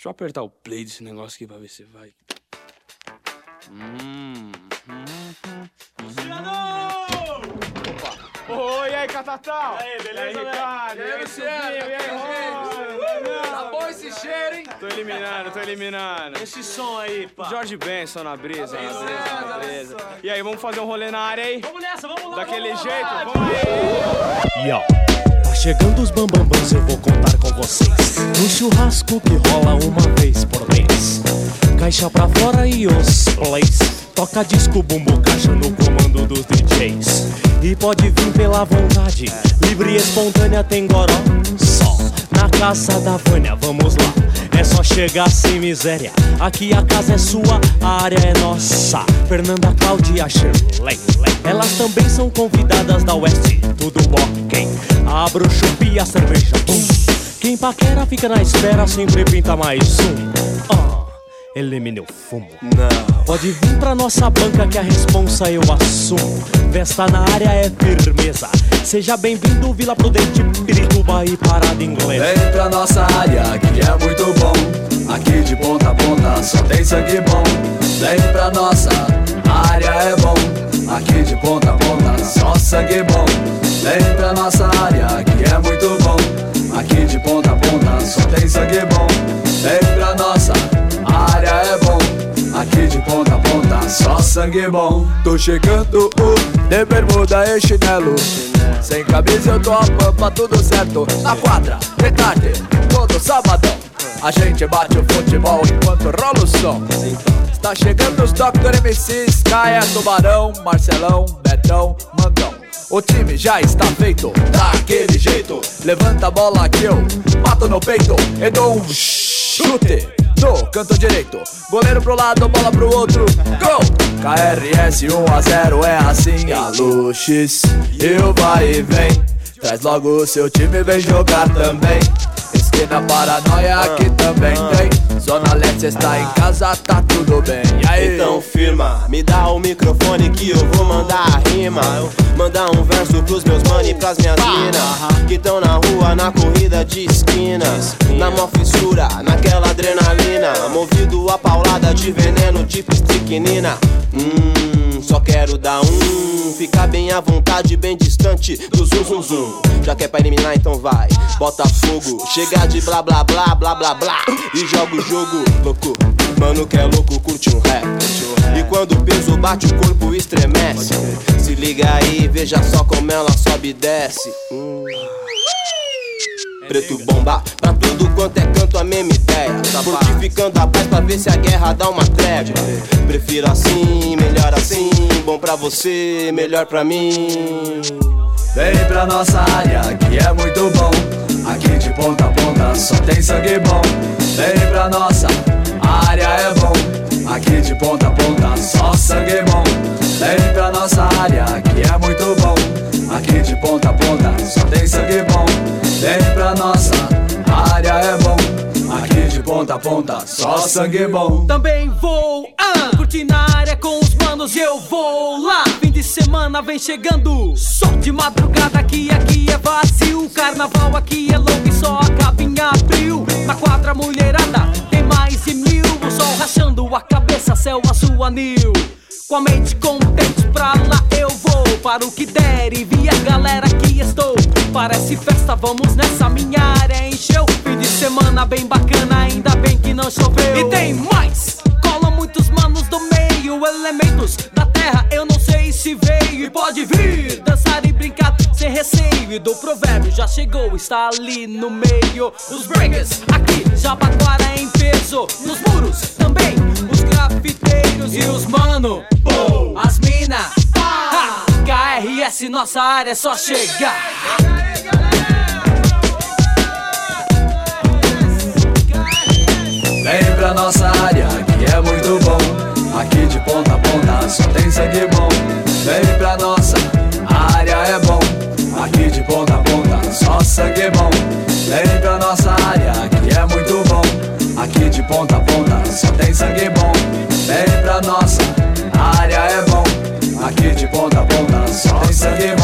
Deixa eu apertar o play desse negócio aqui pra ver se vai. Oi, e aí, Catatal? E aí, beleza, e aí, Ricardo? E aí, Luciano? E aí, Rony? Tá bom esse cheiro, hein? Tô eliminando. Esse som aí, pá. Jorge Benson na brisa, na brisa. E aí, vamos fazer um rolê na área aí? Vamos nessa, vamos lá. Daquele vamos jeito? lá. Vamos aí! Yo, tá chegando os bambambãs, eu vou contar com vocês. No churrasco que rola uma vez por mês. Caixa pra fora e os plays. Toca disco, bumbo, caixa no comando dos DJs. E pode vir pela vontade, livre e espontânea, tem goró só. Na casa da Vânia, vamos lá. É só chegar sem miséria. Aqui a casa é sua, a área é nossa. Fernanda, Cláudia, Shirley, elas também são convidadas da Oeste. Tudo ok. Abra o chopp e a cerveja, bum. Quem paquera fica na espera, sempre pinta mais um. Elimine o fumo. Não. Pode vir pra nossa banca que a responsa eu assumo. Festa na área é firmeza. Seja bem-vindo, Vila Prudente, Pirituba e Parada Inglesa. Vem pra nossa área que é muito bom. Aqui de ponta a ponta só tem sangue bom. Vem pra nossa área é bom. Aqui de ponta a ponta só sangue bom. Vem pra nossa área que é muito bom. Aqui de ponta a ponta só tem sangue bom. Vem pra nossa área é bom. Aqui de ponta a ponta só sangue bom. Tô chegando de bermuda e chinelo. Sem camisa eu tô a pampa, tudo certo. Na quadra, de tarde, todo sabadão. A gente bate o futebol enquanto rola o som. Está chegando os Dr. MCs, Caia, Tubarão, Marcelão, Betão, Mandão. O time já está feito, daquele jeito. Levanta a bola que eu mato no peito e dou um chute no canto direito. Goleiro pro lado, bola pro outro, gol! KRS 1-0 é assim, a Luxes e o vai e vem. Traz logo o seu time, vem jogar também. Esquina Paranoia aqui também tem. Zona Leste está em casa, tá tudo bem. E aí? Então firma, me dá o microfone que eu vou mandar a rima. Mandar um verso pros meus mano e pras minhas mina que tão na rua, na corrida de esquina. Na mó fissura, naquela adrenalina. Movido a paulada de veneno tipo estricnina. Só quero dar ficar bem à vontade, bem distante do zum zum zum. Já que é pra eliminar, então vai, bota fogo. Chega de blá blá blá blá blá blá e joga o jogo, louco. Mano que é louco, curte um rap. E quando o peso bate, o corpo estremece. Se liga aí, veja só como ela sobe e desce. Preto bomba, pra tudo quanto é canto a mesma ideia. Fortificando a paz pra ver se a guerra dá uma trégua. Prefiro assim, melhor assim. Bom pra você, melhor pra mim. Vem pra nossa área que é muito bom. Aqui de ponta a ponta só tem sangue bom. Vem pra nossa área é bom. Aqui de ponta a ponta só sangue bom. Vem pra nossa área que é muito bom. Aqui de ponta a ponta só tem sangue bom. Vem pra nossa área é bom. Aqui de ponta a ponta só sangue bom. Também vou curtir na área com os manos, eu vou lá. Fim de semana vem chegando, só de madrugada aqui é vazio. Carnaval aqui é longo e só acaba em abril. Na quadra mulherada tem mais de 1000. O sol rachando a cabeça, céu azul anil. Com a mente contente pra lá eu vou. Para o que der e vier galera que estou. Parece festa, vamos nessa, minha área encheu. Fim de semana bem bacana, ainda bem que não choveu. E tem mais, colam muitos manos do meio. Elementos da terra, eu não sei se veio. E pode vir, dançar e brincar sem receio. E do provérbio já chegou, está ali no meio. Os breakers aqui, Jabaquara em peso. Nos muros também, os grafiteiros. E os mano, as mina, KRS, nossa área é só chegar. Vem pra nossa área que é muito bom. Aqui de ponta a ponta só tem sangue bom. Vem pra nossa área é bom. Aqui de ponta a ponta só sangue bom. Vem pra nossa área que é muito bom. Aqui de ponta a ponta só tem sangue bom. Vem pra nossa área é bom. Aqui de ponta a ponta só tem sangue bom.